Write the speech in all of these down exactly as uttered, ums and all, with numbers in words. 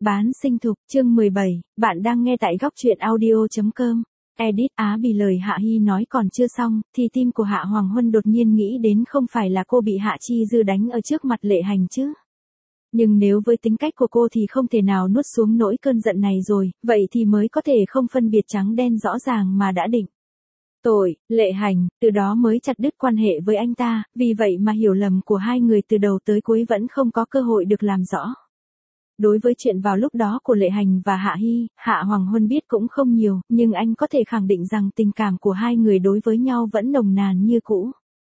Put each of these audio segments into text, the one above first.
Bán sinh thục, chương mười bảy, bạn đang nghe tại góc truyện audio chấm com. Edit Á Bì lời Hạ Hi nói còn chưa xong, thì tim của Hạ Hoàng Huân đột nhiên nghĩ đến không phải là cô bị Hạ Chi Dư đánh ở trước mặt Lệ Hành chứ. Nhưng nếu với tính cách của cô thì không thể nào nuốt xuống nỗi cơn giận này rồi, vậy thì mới có thể không phân biệt trắng đen rõ ràng mà đã định tội, Lệ Hành, từ đó mới chặt đứt quan hệ với anh ta, vì vậy mà hiểu lầm của hai người từ đầu tới cuối vẫn không có cơ hội được làm rõ. Đối với chuyện vào lúc đó của Lệ Hành và Hạ Hi, Hạ Hoàng Huân biết cũng không nhiều, nhưng anh có thể khẳng định rằng tình cảm của hai người đối với nhau vẫn nồng nàn như cũ.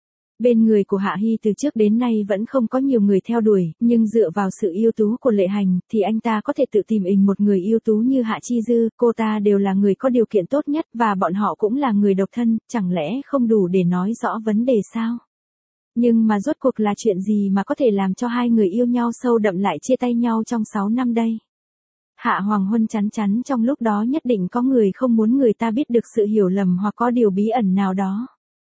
Bên người của Hạ Hi từ trước đến nay vẫn không có nhiều người theo đuổi, nhưng dựa vào sự ưu tú của Lệ Hành, thì anh ta có thể tự tìm ình một người ưu tú như Hạ Chi Dư, cô ta đều là người có điều kiện tốt nhất và bọn họ cũng là người độc thân, chẳng lẽ không đủ để nói rõ vấn đề sao? Nhưng mà rốt cuộc là chuyện gì mà có thể làm cho hai người yêu nhau sâu đậm lại chia tay nhau trong sáu năm đây? Hạ Hoàng Huân chắn chắn trong lúc đó nhất định có người không muốn người ta biết được sự hiểu lầm hoặc có điều bí ẩn nào đó.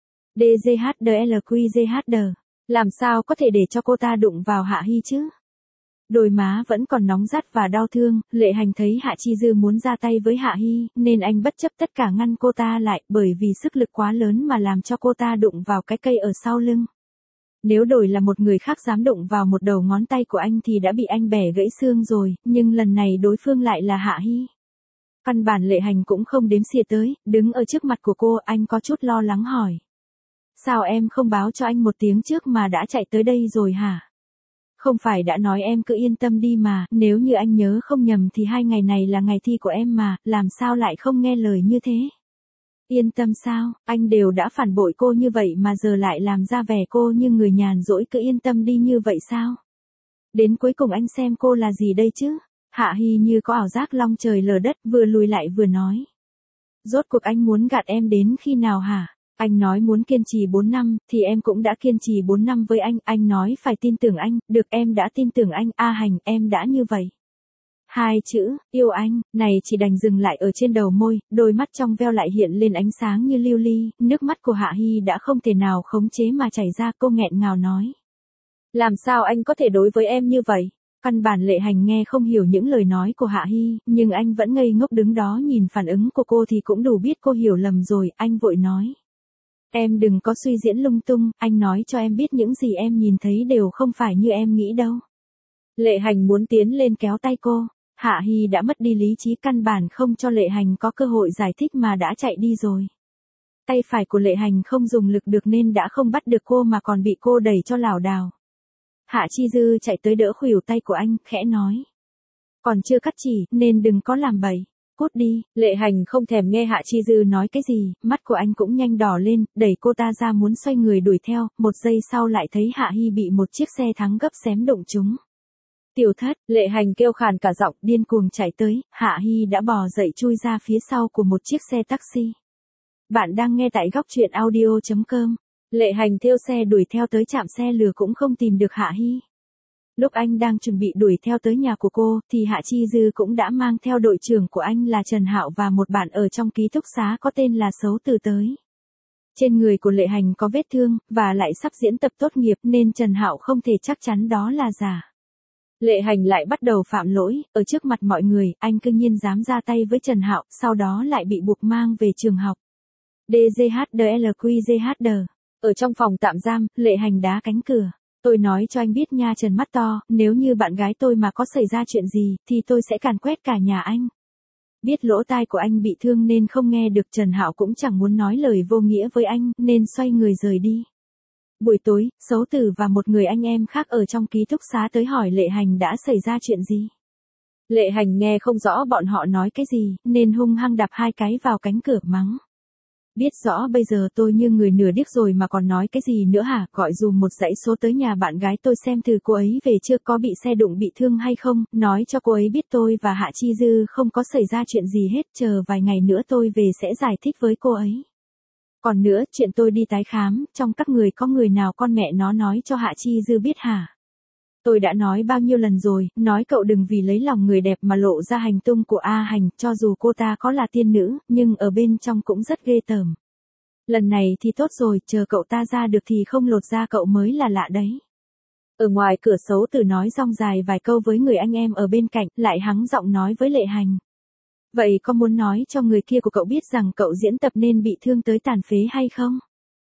đê giê hát đê lờ quy giê hát đê, làm sao có thể để cho cô ta đụng vào Hạ Hi chứ? Đôi má vẫn còn nóng rát và đau thương, Lệ Hành thấy Hạ Chi Dư muốn ra tay với Hạ Hi, nên anh bất chấp tất cả ngăn cô ta lại, bởi vì sức lực quá lớn mà làm cho cô ta đụng vào cái cây ở sau lưng. Nếu đổi là một người khác dám đụng vào một đầu ngón tay của anh thì đã bị anh bẻ gãy xương rồi, nhưng lần này đối phương lại là Hạ Hi. Căn bản Lệ Hành cũng không đếm xỉa tới, đứng ở trước mặt của cô, anh có chút lo lắng hỏi. Sao em không báo cho anh một tiếng trước mà đã chạy tới đây rồi hả? Không phải đã nói em cứ yên tâm đi mà, nếu như anh nhớ không nhầm thì hai ngày này là ngày thi của em mà, làm sao lại không nghe lời như thế? Yên tâm sao, anh đều đã phản bội cô như vậy mà giờ lại làm ra vẻ cô như người nhàn rỗi cứ yên tâm đi như vậy sao? Đến cuối cùng anh xem cô là gì đây chứ? Hạ Hi như có ảo giác long trời lở đất, vừa lùi lại vừa nói. Rốt cuộc anh muốn gạt em đến khi nào hả? Anh nói muốn kiên trì bốn năm, thì em cũng đã kiên trì bốn năm với anh, anh nói phải tin tưởng anh, được em đã tin tưởng anh, A Hành, em đã như vậy. Hai chữ, yêu anh, này chỉ đành dừng lại ở trên đầu môi, đôi mắt trong veo lại hiện lên ánh sáng như lưu ly, nước mắt của Hạ Hi đã không thể nào khống chế mà chảy ra, cô nghẹn ngào nói. Làm sao anh có thể đối với em như vậy? Căn bản Lệ Hành nghe không hiểu những lời nói của Hạ Hi, nhưng anh vẫn ngây ngốc đứng đó nhìn phản ứng của cô thì cũng đủ biết cô hiểu lầm rồi, anh vội nói. Em đừng có suy diễn lung tung, anh nói cho em biết những gì em nhìn thấy đều không phải như em nghĩ đâu. Lệ Hành muốn tiến lên kéo tay cô, Hạ Hi đã mất đi lý trí, căn bản không cho Lệ Hành có cơ hội giải thích mà đã chạy đi rồi. Tay phải của Lệ Hành không dùng lực được nên đã không bắt được cô mà còn bị cô đẩy cho lảo đảo. Hạ Chi Dư chạy tới đỡ khuỷu tay của anh, khẽ nói. Còn chưa cắt chỉ, nên đừng có làm bậy. Cút đi, Lệ Hành không thèm nghe Hạ Chi Dư nói cái gì, mắt của anh cũng nhanh đỏ lên, đẩy cô ta ra muốn xoay người đuổi theo, một giây sau lại thấy Hạ Hi bị một chiếc xe thắng gấp xém đụng trúng. Tiểu Thất, Lệ Hành kêu khàn cả giọng, điên cuồng chạy tới, Hạ Hi đã bò dậy chui ra phía sau của một chiếc xe taxi. Bạn đang nghe tại góc truyện audio chấm com. Lệ Hành theo xe đuổi theo tới trạm xe lừa cũng không tìm được Hạ Hi. Lúc anh đang chuẩn bị đuổi theo tới nhà của cô, thì Hạ Chi Dư cũng đã mang theo đội trưởng của anh là Trần Hạo và một bạn ở trong ký túc xá có tên là Sấu Từ tới. Trên người của Lệ Hành có vết thương, và lại sắp diễn tập tốt nghiệp nên Trần Hạo không thể chắc chắn đó là giả. Lệ Hành lại bắt đầu phạm lỗi, ở trước mặt mọi người, anh cư nhiên dám ra tay với Trần Hạo, sau đó lại bị buộc mang về trường học. đê giê hát đê lờ quy giê hát đê. Ở trong phòng tạm giam, Lệ Hành đá cánh cửa. Tôi nói cho anh biết nha Trần mắt to, nếu như bạn gái tôi mà có xảy ra chuyện gì, thì tôi sẽ càn quét cả nhà anh. Biết lỗ tai của anh bị thương nên không nghe được, Trần Hạo cũng chẳng muốn nói lời vô nghĩa với anh, nên xoay người rời đi. Buổi tối, Sấu Tử và một người anh em khác ở trong ký túc xá tới hỏi Lệ Hành đã xảy ra chuyện gì. Lệ Hành nghe không rõ bọn họ nói cái gì, nên hung hăng đạp hai cái vào cánh cửa mắng. Biết rõ bây giờ tôi như người nửa điếc rồi mà còn nói cái gì nữa hả, gọi dùm một dãy số tới nhà bạn gái tôi xem thử cô ấy về chưa, có bị xe đụng bị thương hay không, nói cho cô ấy biết tôi và Hạ Chi Dư không có xảy ra chuyện gì hết, chờ vài ngày nữa tôi về sẽ giải thích với cô ấy. Còn nữa, chuyện tôi đi tái khám, trong các người có người nào con mẹ nó nói cho Hạ Chi Dư biết hả? Tôi đã nói bao nhiêu lần rồi, nói cậu đừng vì lấy lòng người đẹp mà lộ ra hành tung của A Hành, cho dù cô ta có là tiên nữ, nhưng ở bên trong cũng rất ghê tởm. Lần này thì tốt rồi, chờ cậu ta ra được thì không lột ra cậu mới là lạ đấy. Ở ngoài cửa Sấu Tử nói rong dài vài câu với người anh em ở bên cạnh, lại hắng giọng nói với Lệ Hành. Vậy có muốn nói cho người kia của cậu biết rằng cậu diễn tập nên bị thương tới tàn phế hay không?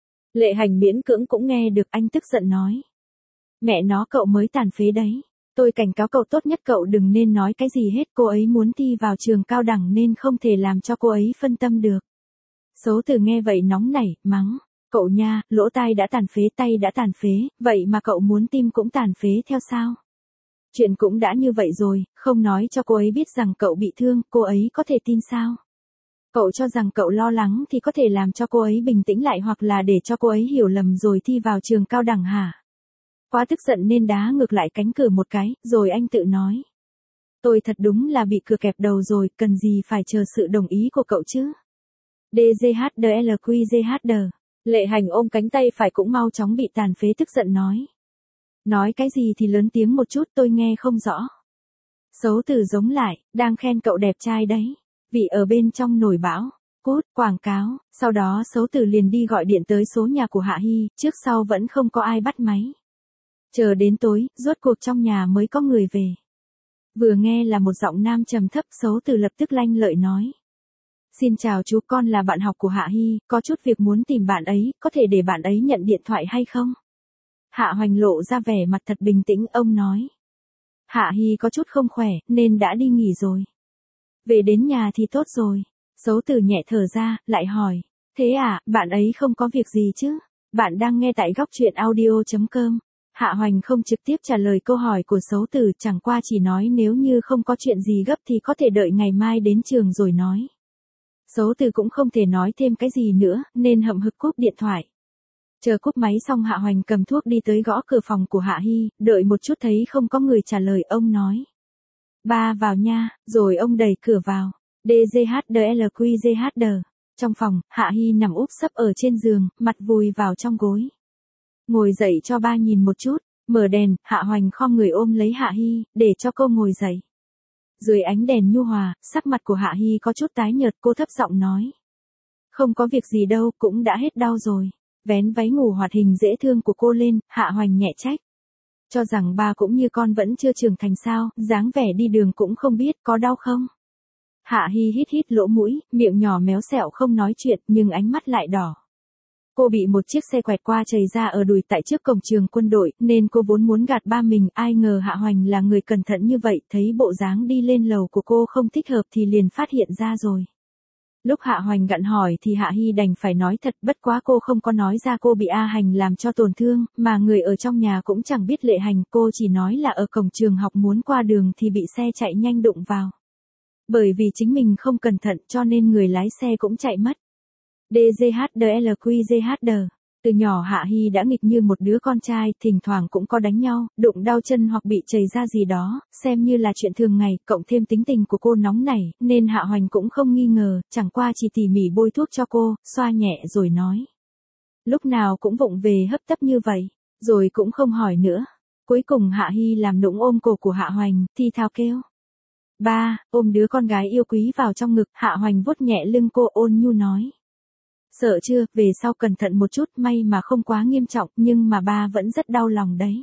Lệ Hành miễn cưỡng cũng nghe được, anh tức giận nói. Mẹ nó, cậu mới tàn phế đấy. Tôi cảnh cáo cậu tốt nhất cậu đừng nên nói cái gì hết, cô ấy muốn thi vào trường cao đẳng nên không thể làm cho cô ấy phân tâm được. Sấu Tử nghe vậy nóng nảy, mắng. Cậu nha, lỗ tai đã tàn phế, tay đã tàn phế, vậy mà cậu muốn tim cũng tàn phế theo sao? Chuyện cũng đã như vậy rồi, không nói cho cô ấy biết rằng cậu bị thương, cô ấy có thể tin sao? Cậu cho rằng cậu lo lắng thì có thể làm cho cô ấy bình tĩnh lại hoặc là để cho cô ấy hiểu lầm rồi thi vào trường cao đẳng hả? Quá tức giận nên đá ngược lại cánh cửa một cái, rồi anh tự nói. Tôi thật đúng là bị cửa kẹp đầu rồi, cần gì phải chờ sự đồng ý của cậu chứ? đê giê hát đê lờ quy giê hát đê. Lệ Hành ôm cánh tay phải cũng mau chóng bị tàn phế tức giận nói. Nói cái gì thì lớn tiếng một chút, tôi nghe không rõ. Sấu Tử giống lại, đang khen cậu đẹp trai đấy. Vì ở bên trong nổi bão. Cút, quảng cáo. Sau đó Sấu Tử liền đi gọi điện tới số nhà của Hạ Hy, trước sau vẫn không có ai bắt máy. Chờ đến tối, rốt cuộc trong nhà mới có người về. Vừa nghe là một giọng nam trầm thấp, Sấu Tử lập tức lanh lợi nói. Xin chào chú, con là bạn học của Hạ Hy, có chút việc muốn tìm bạn ấy, có thể để bạn ấy nhận điện thoại hay không? Hạ Hoành lộ ra vẻ mặt thật bình tĩnh, ông nói. Hạ Hy có chút không khỏe, nên đã đi nghỉ rồi. Về đến nhà thì tốt rồi. Sấu Tử nhẹ thở ra, lại hỏi. Thế à, bạn ấy không có việc gì chứ? Bạn đang nghe tại góc truyện audio chấm com. Hạ Hoành không trực tiếp trả lời câu hỏi của Sấu Tử, chẳng qua chỉ nói nếu như không có chuyện gì gấp thì có thể đợi ngày mai đến trường rồi nói. Sấu Tử cũng không thể nói thêm cái gì nữa, nên hậm hực cúp điện thoại. Chờ cúp máy xong Hạ Hoành cầm thuốc đi tới gõ cửa phòng của Hạ Hy, đợi một chút thấy không có người trả lời, ông nói. Ba vào nha, rồi ông đẩy cửa vào. đê giê hát đê lờ quy giê hát đê. Trong phòng, Hạ Hy nằm úp sấp ở trên giường, mặt vùi vào trong gối. Ngồi dậy cho ba nhìn một chút, mở đèn, Hạ Hoành khom người ôm lấy Hạ Hy, để cho cô ngồi dậy. Dưới ánh đèn nhu hòa, sắc mặt của Hạ Hy có chút tái nhợt, cô thấp giọng nói. Không có việc gì đâu, cũng đã hết đau rồi. Vén váy ngủ hoạt hình dễ thương của cô lên, Hạ Hoành nhẹ trách. Cho rằng ba cũng như con vẫn chưa trưởng thành sao, dáng vẻ đi đường cũng không biết có đau không. Hạ Hy hít hít lỗ mũi, miệng nhỏ méo xẹo không nói chuyện nhưng ánh mắt lại đỏ. Cô bị một chiếc xe quẹt qua chầy ra ở đùi tại trước cổng trường quân đội, nên cô vốn muốn gạt ba mình, ai ngờ Hạ Hoành là người cẩn thận như vậy, thấy bộ dáng đi lên lầu của cô không thích hợp thì liền phát hiện ra rồi. Lúc Hạ Hoành gặn hỏi thì Hạ Hy đành phải nói thật, bất quá cô không có nói ra cô bị A Hành làm cho tổn thương, mà người ở trong nhà cũng chẳng biết Lệ Hành, cô chỉ nói là ở cổng trường học muốn qua đường thì bị xe chạy nhanh đụng vào. Bởi vì chính mình không cẩn thận cho nên người lái xe cũng chạy mất. đê giê hát đê lờ quy giê hát đê. Từ nhỏ Hạ Hy đã nghịch như một đứa con trai, thỉnh thoảng cũng có đánh nhau, đụng đau chân hoặc bị chảy ra gì đó, xem như là chuyện thường ngày, cộng thêm tính tình của cô nóng nảy, nên Hạ Hoành cũng không nghi ngờ, chẳng qua chỉ tỉ mỉ bôi thuốc cho cô, xoa nhẹ rồi nói. Lúc nào cũng vụng về hấp tấp như vậy, rồi cũng không hỏi nữa. Cuối cùng Hạ Hy làm nũng ôm cổ của Hạ Hoành, thi thào kêu. Ba, ôm đứa con gái yêu quý vào trong ngực, Hạ Hoành vuốt nhẹ lưng cô ôn nhu nói. Sợ chưa, về sau cẩn thận một chút, may mà không quá nghiêm trọng, nhưng mà ba vẫn rất đau lòng đấy.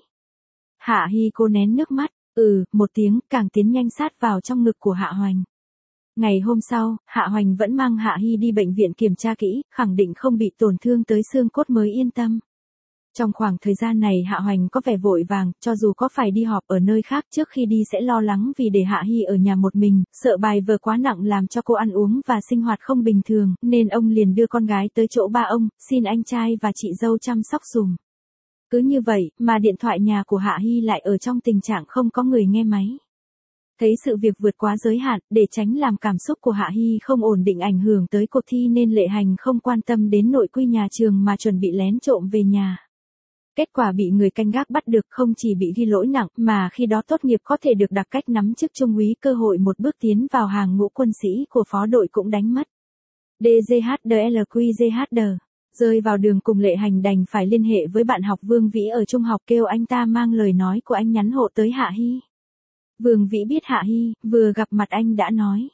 Hạ Hy cô nén nước mắt, ừ, một tiếng, càng tiến nhanh sát vào trong ngực của Hạ Hoành. Ngày hôm sau, Hạ Hoành vẫn mang Hạ Hy đi bệnh viện kiểm tra kỹ, khẳng định không bị tổn thương tới xương cốt mới yên tâm. Trong khoảng thời gian này Hạ Hoành có vẻ vội vàng, cho dù có phải đi họp ở nơi khác trước khi đi sẽ lo lắng vì để Hạ Hy ở nhà một mình, sợ bài vở quá nặng làm cho cô ăn uống và sinh hoạt không bình thường, nên ông liền đưa con gái tới chỗ ba ông, xin anh trai và chị dâu chăm sóc dùm. Cứ như vậy, mà điện thoại nhà của Hạ Hy lại ở trong tình trạng không có người nghe máy. Thấy sự việc vượt quá giới hạn, để tránh làm cảm xúc của Hạ Hy không ổn định ảnh hưởng tới cuộc thi nên Lệ Hành không quan tâm đến nội quy nhà trường mà chuẩn bị lén trộm về nhà. Kết quả bị người canh gác bắt được, không chỉ bị ghi lỗi nặng mà khi đó tốt nghiệp có thể được đặc cách nắm chức trung úy, cơ hội một bước tiến vào hàng ngũ quân sĩ của phó đội cũng đánh mất. đê giê hát đê lờ quy giê hát đê. Rơi vào đường cùng Lệ Hành đành phải liên hệ với bạn học Vương Vĩ ở trung học kêu anh ta mang lời nói của anh nhắn hộ tới Hạ Hy. Vương Vĩ biết Hạ Hy, vừa gặp mặt anh đã nói.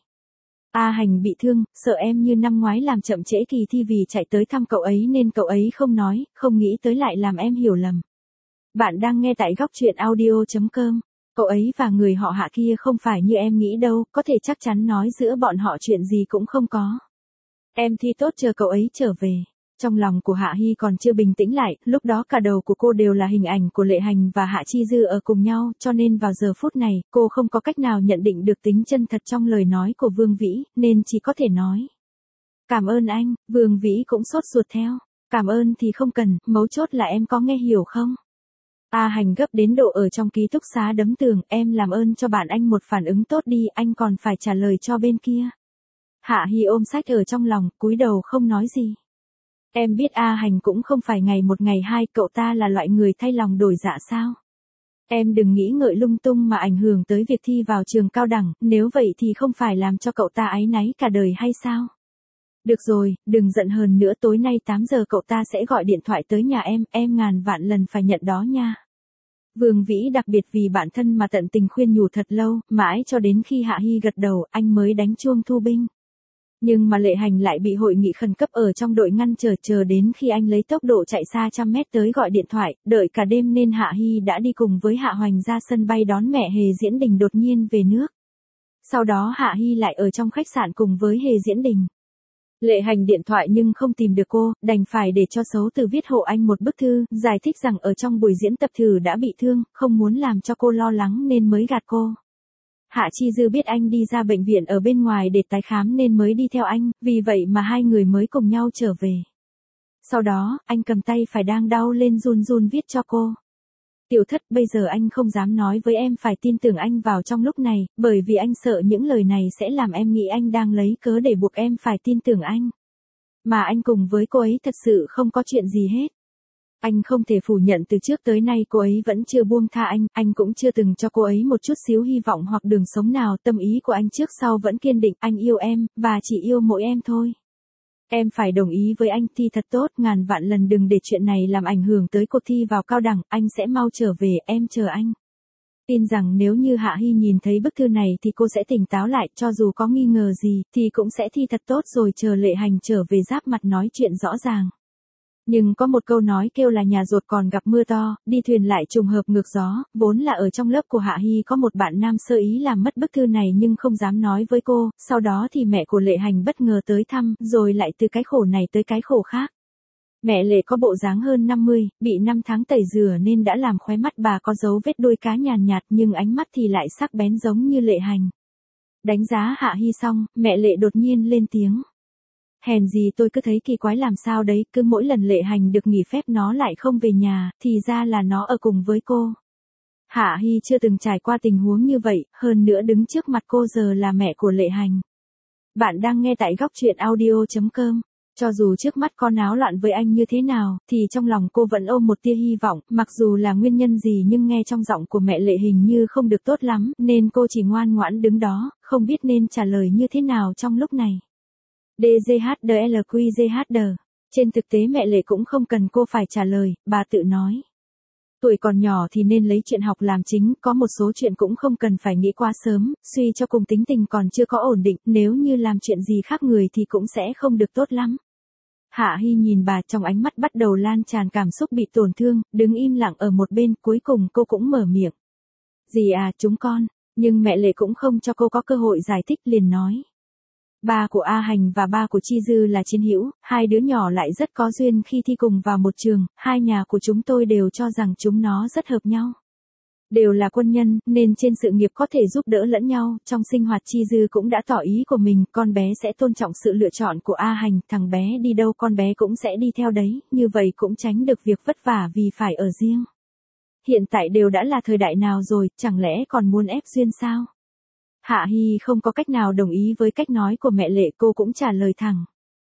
A Hành bị thương, sợ em như năm ngoái làm chậm trễ kỳ thi vì chạy tới thăm cậu ấy nên cậu ấy không nói, không nghĩ tới lại làm em hiểu lầm. Bạn đang nghe tại góc truyện audio chấm com. Cậu ấy và người họ Hạ kia không phải như em nghĩ đâu, có thể chắc chắn nói giữa bọn họ chuyện gì cũng không có. Em thi tốt chờ cậu ấy trở về. Trong lòng của Hạ Hi còn chưa bình tĩnh lại, lúc đó cả đầu của cô đều là hình ảnh của Lệ Hành và Hạ Chi Dư ở cùng nhau, cho nên vào giờ phút này, cô không có cách nào nhận định được tính chân thật trong lời nói của Vương Vĩ, nên chỉ có thể nói. Cảm ơn anh. Vương Vĩ cũng sốt ruột theo. Cảm ơn thì không cần, mấu chốt là em có nghe hiểu không? A Hành gấp đến độ ở trong ký túc xá đấm tường, em làm ơn cho bạn anh một phản ứng tốt đi, anh còn phải trả lời cho bên kia. Hạ Hi ôm sách ở trong lòng, cúi đầu không nói gì. Em biết A Hành cũng không phải ngày một ngày hai, cậu ta là loại người thay lòng đổi dạ sao? Em đừng nghĩ ngợi lung tung mà ảnh hưởng tới việc thi vào trường cao đẳng, nếu vậy thì không phải làm cho cậu ta áy náy cả đời hay sao? Được rồi, đừng giận hờn nữa, tối nay tám giờ cậu ta sẽ gọi điện thoại tới nhà em, em ngàn vạn lần phải nhận đó nha. Vương Vĩ đặc biệt vì bản thân mà tận tình khuyên nhủ thật lâu, mãi cho đến khi Hạ Hi gật đầu, anh mới đánh chuông thu binh. Nhưng mà Lệ Hành lại bị hội nghị khẩn cấp ở trong đội ngăn chờ chờ đến khi anh lấy tốc độ chạy xa trăm mét tới gọi điện thoại, đợi cả đêm nên Hạ Hi đã đi cùng với Hạ Hoành ra sân bay đón mẹ Hề Diễn Đình đột nhiên về nước. Sau đó Hạ Hi lại ở trong khách sạn cùng với Hề Diễn Đình. Lệ Hành điện thoại nhưng không tìm được cô, đành phải để cho Sấu Từ viết hộ anh một bức thư, giải thích rằng ở trong buổi diễn tập thử đã bị thương, không muốn làm cho cô lo lắng nên mới gạt cô. Hạ Chi Dư biết anh đi ra bệnh viện ở bên ngoài để tái khám nên mới đi theo anh, vì vậy mà hai người mới cùng nhau trở về. Sau đó, anh cầm tay phải đang đau lên run run viết cho cô. Tiểu Thất, bây giờ anh không dám nói với em phải tin tưởng anh vào trong lúc này, bởi vì anh sợ những lời này sẽ làm em nghĩ anh đang lấy cớ để buộc em phải tin tưởng anh. Mà anh cùng với cô ấy thật sự không có chuyện gì hết. Anh không thể phủ nhận từ trước tới nay cô ấy vẫn chưa buông tha anh, anh cũng chưa từng cho cô ấy một chút xíu hy vọng hoặc đường sống nào, tâm ý của anh trước sau vẫn kiên định, anh yêu em, và chỉ yêu mỗi em thôi. Em phải đồng ý với anh, thi thật tốt, ngàn vạn lần đừng để chuyện này làm ảnh hưởng tới cuộc thi vào cao đẳng, anh sẽ mau trở về, em chờ anh. Tin rằng nếu như Hạ Hi nhìn thấy bức thư này thì cô sẽ tỉnh táo lại, cho dù có nghi ngờ gì, thì cũng sẽ thi thật tốt rồi chờ Lệ Hành trở về giáp mặt nói chuyện rõ ràng. Nhưng có một câu nói kêu là nhà rột còn gặp mưa to, đi thuyền lại trùng hợp ngược gió, vốn là ở trong lớp của Hạ Hi có một bạn nam sơ ý làm mất bức thư này nhưng không dám nói với cô, sau đó thì mẹ của Lệ Hành bất ngờ tới thăm, rồi lại từ cái khổ này tới cái khổ khác. Mẹ Lệ có bộ dáng hơn năm mươi, bị năm tháng tẩy rửa nên đã làm khóe mắt bà có dấu vết đuôi cá nhàn nhạt nhưng ánh mắt thì lại sắc bén giống như Lệ Hành. Đánh giá Hạ Hi xong, mẹ Lệ đột nhiên lên tiếng. Hèn gì tôi cứ thấy kỳ quái làm sao đấy, cứ mỗi lần Lệ Hành được nghỉ phép nó lại không về nhà, thì ra là nó ở cùng với cô. Hạ Hi chưa từng trải qua tình huống như vậy, hơn nữa đứng trước mặt cô giờ là mẹ của Lệ Hành. Bạn đang nghe tại góc truyện audio chấm com. Cho dù trước mắt con náo loạn với anh như thế nào, thì trong lòng cô vẫn ôm một tia hy vọng, mặc dù là nguyên nhân gì nhưng nghe trong giọng của mẹ Lệ hình như không được tốt lắm, nên cô chỉ ngoan ngoãn đứng đó, không biết nên trả lời như thế nào trong lúc này. đê giê hát đê lờ quy giê hát đê. Trên thực tế mẹ Lệ cũng không cần cô phải trả lời, bà tự nói. Tuổi còn nhỏ thì nên lấy chuyện học làm chính, có một số chuyện cũng không cần phải nghĩ quá sớm, suy cho cùng tính tình còn chưa có ổn định, nếu như làm chuyện gì khác người thì cũng sẽ không được tốt lắm. Hạ Hi nhìn bà, trong ánh mắt bắt đầu lan tràn cảm xúc bị tổn thương, đứng im lặng ở một bên, cuối cùng cô cũng mở miệng. Dì à, chúng con, nhưng mẹ Lệ cũng không cho cô có cơ hội giải thích, liền nói. Ba của A Hành và ba của Chi Dư là chiến hữu, hai đứa nhỏ lại rất có duyên khi thi cùng vào một trường, hai nhà của chúng tôi đều cho rằng chúng nó rất hợp nhau. Đều là quân nhân, nên trên sự nghiệp có thể giúp đỡ lẫn nhau, trong sinh hoạt Chi Dư cũng đã tỏ ý của mình, con bé sẽ tôn trọng sự lựa chọn của A Hành, thằng bé đi đâu con bé cũng sẽ đi theo đấy, như vậy cũng tránh được việc vất vả vì phải ở riêng. Hiện tại đều đã là thời đại nào rồi, chẳng lẽ còn muốn ép duyên sao? Hạ Hi không có cách nào đồng ý với cách nói của mẹ Lệ, cô cũng trả lời thẳng.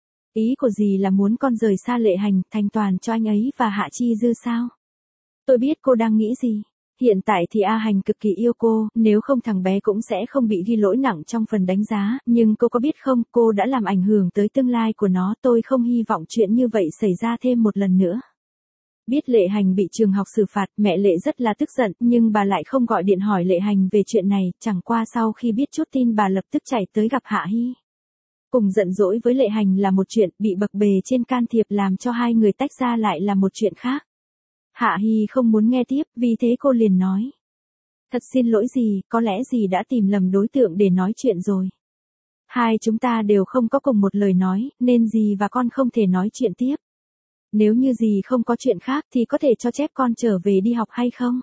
Ý của dì là muốn con rời xa Lệ Hành, thành toàn cho anh ấy và Hạ Chi Dư sao? Tôi biết cô đang nghĩ gì. Hiện tại thì A Hành cực kỳ yêu cô, nếu không thằng bé cũng sẽ không bị ghi lỗi nặng trong phần đánh giá, nhưng cô có biết không, cô đã làm ảnh hưởng tới tương lai của nó, tôi không hy vọng chuyện như vậy xảy ra thêm một lần nữa. Biết Lệ Hành bị trường học xử phạt, mẹ Lệ rất là tức giận, nhưng bà lại không gọi điện hỏi Lệ Hành về chuyện này, chẳng qua sau khi biết chút tin bà lập tức chạy tới gặp Hạ Hi. Cùng giận dỗi với Lệ Hành là một chuyện, bị bập bề trên can thiệp làm cho hai người tách ra lại là một chuyện khác. Hạ Hi không muốn nghe tiếp, vì thế cô liền nói. Thật xin lỗi dì, có lẽ dì đã tìm lầm đối tượng để nói chuyện rồi. Hai chúng ta đều không có cùng một lời nói, nên dì và con không thể nói chuyện tiếp. Nếu như dì không có chuyện khác thì có thể cho phép con trở về đi học hay không?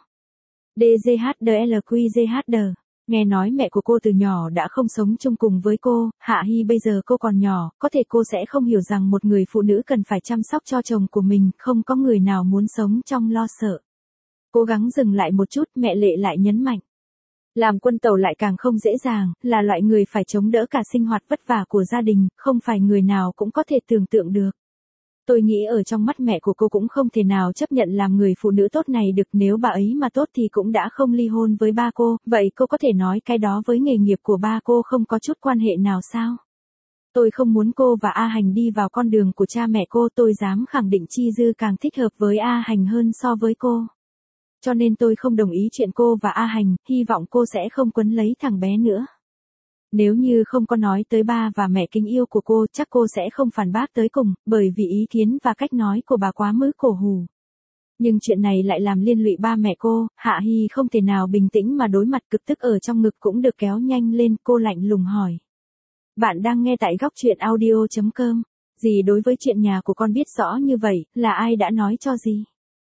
đê giê hát đê lờ quy giê hát đê. Nghe nói mẹ của cô từ nhỏ đã không sống chung cùng với cô, Hạ Hi bây giờ cô còn nhỏ, có thể cô sẽ không hiểu rằng một người phụ nữ cần phải chăm sóc cho chồng của mình, không có người nào muốn sống trong lo sợ. Cố gắng dừng lại một chút, mẹ Lệ lại nhấn mạnh. Làm quân tàu lại càng không dễ dàng, là loại người phải chống đỡ cả sinh hoạt vất vả của gia đình, không phải người nào cũng có thể tưởng tượng được. Tôi nghĩ ở trong mắt mẹ của cô cũng không thể nào chấp nhận làm người phụ nữ tốt này được, nếu bà ấy mà tốt thì cũng đã không ly hôn với ba cô, vậy cô có thể nói cái đó với nghề nghiệp của ba cô không có chút quan hệ nào sao? Tôi không muốn cô và A Hành đi vào con đường của cha mẹ cô, tôi dám khẳng định Chi Dư càng thích hợp với A Hành hơn so với cô. Cho nên tôi không đồng ý chuyện cô và A Hành, hy vọng cô sẽ không quấn lấy thằng bé nữa. Nếu như không có nói tới ba và mẹ kính yêu của cô, chắc cô sẽ không phản bác tới cùng, bởi vì ý kiến và cách nói của bà quá mức cổ hủ. Nhưng chuyện này lại làm liên lụy ba mẹ cô, Hạ Hi không thể nào bình tĩnh mà đối mặt, cực tức ở trong ngực cũng được kéo nhanh lên, cô lạnh lùng hỏi. Bạn đang nghe tại góc truyện audio chấm com. Dì đối với chuyện nhà của con biết rõ như vậy, là ai đã nói cho dì?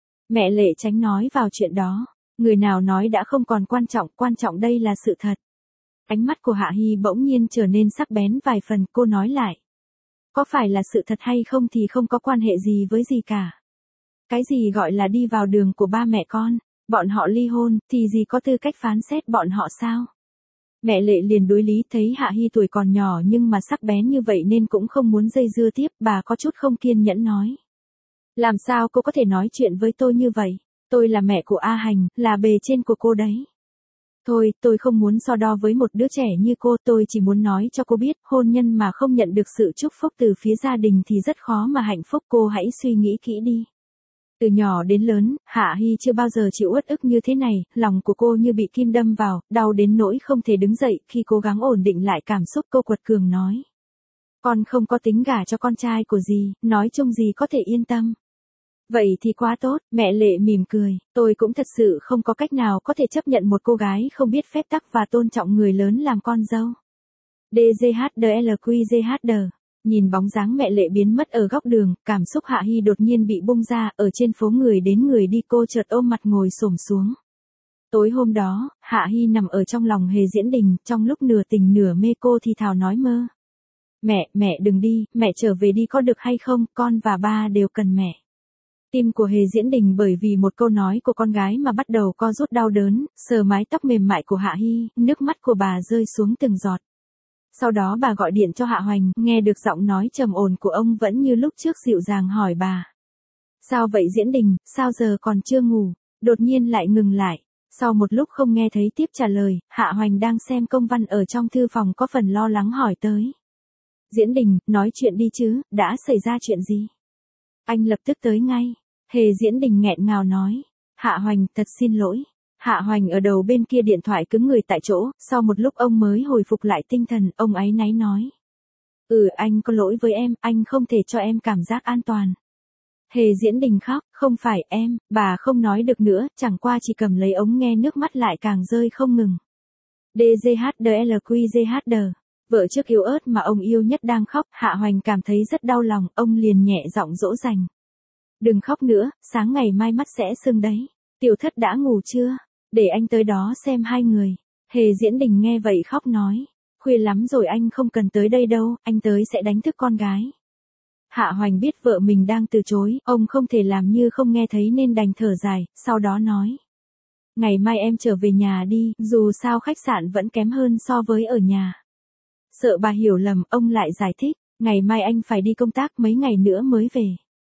Mẹ Lệ tránh nói vào chuyện đó. Người nào nói đã không còn quan trọng, quan trọng đây là sự thật. Ánh mắt của Hạ Hi bỗng nhiên trở nên sắc bén vài phần, cô nói lại. Có phải là sự thật hay không thì không có quan hệ gì với gì cả. Cái gì gọi là đi vào đường của ba mẹ con, bọn họ ly hôn, thì gì có tư cách phán xét bọn họ sao? Mẹ Lệ liền đối lý, thấy Hạ Hi tuổi còn nhỏ nhưng mà sắc bén như vậy nên cũng không muốn dây dưa tiếp, bà có chút không kiên nhẫn nói. Làm sao cô có thể nói chuyện với tôi như vậy? Tôi là mẹ của A Hành, là bề trên của cô đấy. Thôi, tôi không muốn so đo với một đứa trẻ như cô, tôi chỉ muốn nói cho cô biết, hôn nhân mà không nhận được sự chúc phúc từ phía gia đình thì rất khó mà hạnh phúc, cô hãy suy nghĩ kỹ đi. Từ nhỏ đến lớn, Hạ Hi chưa bao giờ chịu uất ức như thế này, lòng của cô như bị kim đâm vào, đau đến nỗi không thể đứng dậy, khi cố gắng ổn định lại cảm xúc cô quật cường nói. Con không có tính gả cho con trai của dì, nói chung dì có thể yên tâm. Vậy thì quá tốt, mẹ Lệ mỉm cười, tôi cũng thật sự không có cách nào có thể chấp nhận một cô gái không biết phép tắc và tôn trọng người lớn làm con dâu. đê giê hát đê lờ quy giê hát đê. Nhìn bóng dáng mẹ Lệ biến mất ở góc đường, cảm xúc Hạ Hi đột nhiên bị bung ra, ở trên phố người đến người đi, cô chợt ôm mặt ngồi xổm xuống. Tối hôm đó, Hạ Hi nằm ở trong lòng Hề Diễn Đình, trong lúc nửa tỉnh nửa mê cô thì thào nói mơ. Mẹ, mẹ đừng đi, mẹ trở về đi có được hay không, con và ba đều cần mẹ. Tim của Hề Diễn Đình bởi vì một câu nói của con gái mà bắt đầu co rút đau đớn, sờ mái tóc mềm mại của Hạ Hi, nước mắt của bà rơi xuống từng giọt. Sau đó bà gọi điện cho Hạ Hoành, nghe được giọng nói trầm ổn của ông vẫn như lúc trước dịu dàng hỏi bà. Sao vậy Diễn Đình, sao giờ còn chưa ngủ? Đột nhiên lại ngừng lại. Sau một lúc không nghe thấy tiếp trả lời, Hạ Hoành đang xem công văn ở trong thư phòng có phần lo lắng hỏi tới. Diễn Đình, nói chuyện đi chứ, đã xảy ra chuyện gì? Anh lập tức tới ngay. Hề Diễn Đình nghẹn ngào nói. Hạ Hoành, thật xin lỗi. Hạ Hoành ở đầu bên kia điện thoại cứng người tại chỗ, sau một lúc ông mới hồi phục lại tinh thần, ông áy náy nói. Ừ, anh có lỗi với em, anh không thể cho em cảm giác an toàn. Hề Diễn Đình khóc, không phải em, bà không nói được nữa, chẳng qua chỉ cầm lấy ống nghe, nước mắt lại càng rơi không ngừng. đê giê hát đê lờ quy giê hát đê. Vợ trước yếu ớt mà ông yêu nhất đang khóc, Hạ Hoành cảm thấy rất đau lòng, ông liền nhẹ giọng dỗ dành. Đừng khóc nữa, sáng ngày mai mắt sẽ sưng đấy. Tiểu Thất đã ngủ chưa? Để anh tới đó xem hai người. Hề Diễn Đình nghe vậy khóc nói. Khuya lắm rồi anh không cần tới đây đâu, anh tới sẽ đánh thức con gái. Hạ Hoành biết vợ mình đang từ chối, ông không thể làm như không nghe thấy nên đành thở dài, sau đó nói. Ngày mai em trở về nhà đi, dù sao khách sạn vẫn kém hơn so với ở nhà. Sợ bà hiểu lầm, ông lại giải thích, ngày mai anh phải đi công tác mấy ngày nữa mới về.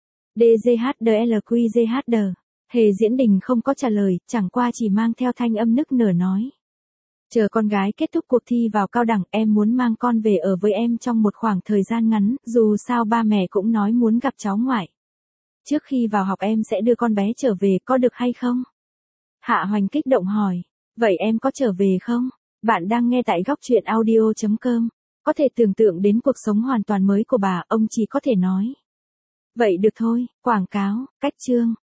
đê giê hát đê lờ quy giê hát đê. Hề Diễn Đình không có trả lời, chẳng qua chỉ mang theo thanh âm nức nở nói. Chờ con gái kết thúc cuộc thi vào cao đẳng, em muốn mang con về ở với em trong một khoảng thời gian ngắn, dù sao ba mẹ cũng nói muốn gặp cháu ngoại. Trước khi vào học em sẽ đưa con bé trở về, có được hay không? Hạ Hoành kích động hỏi, vậy em có trở về không? Bạn đang nghe tại góc truyện audio chấm com. Có thể tưởng tượng đến cuộc sống hoàn toàn mới của bà, ông chỉ có thể nói. Vậy được thôi, quảng cáo, cách chương.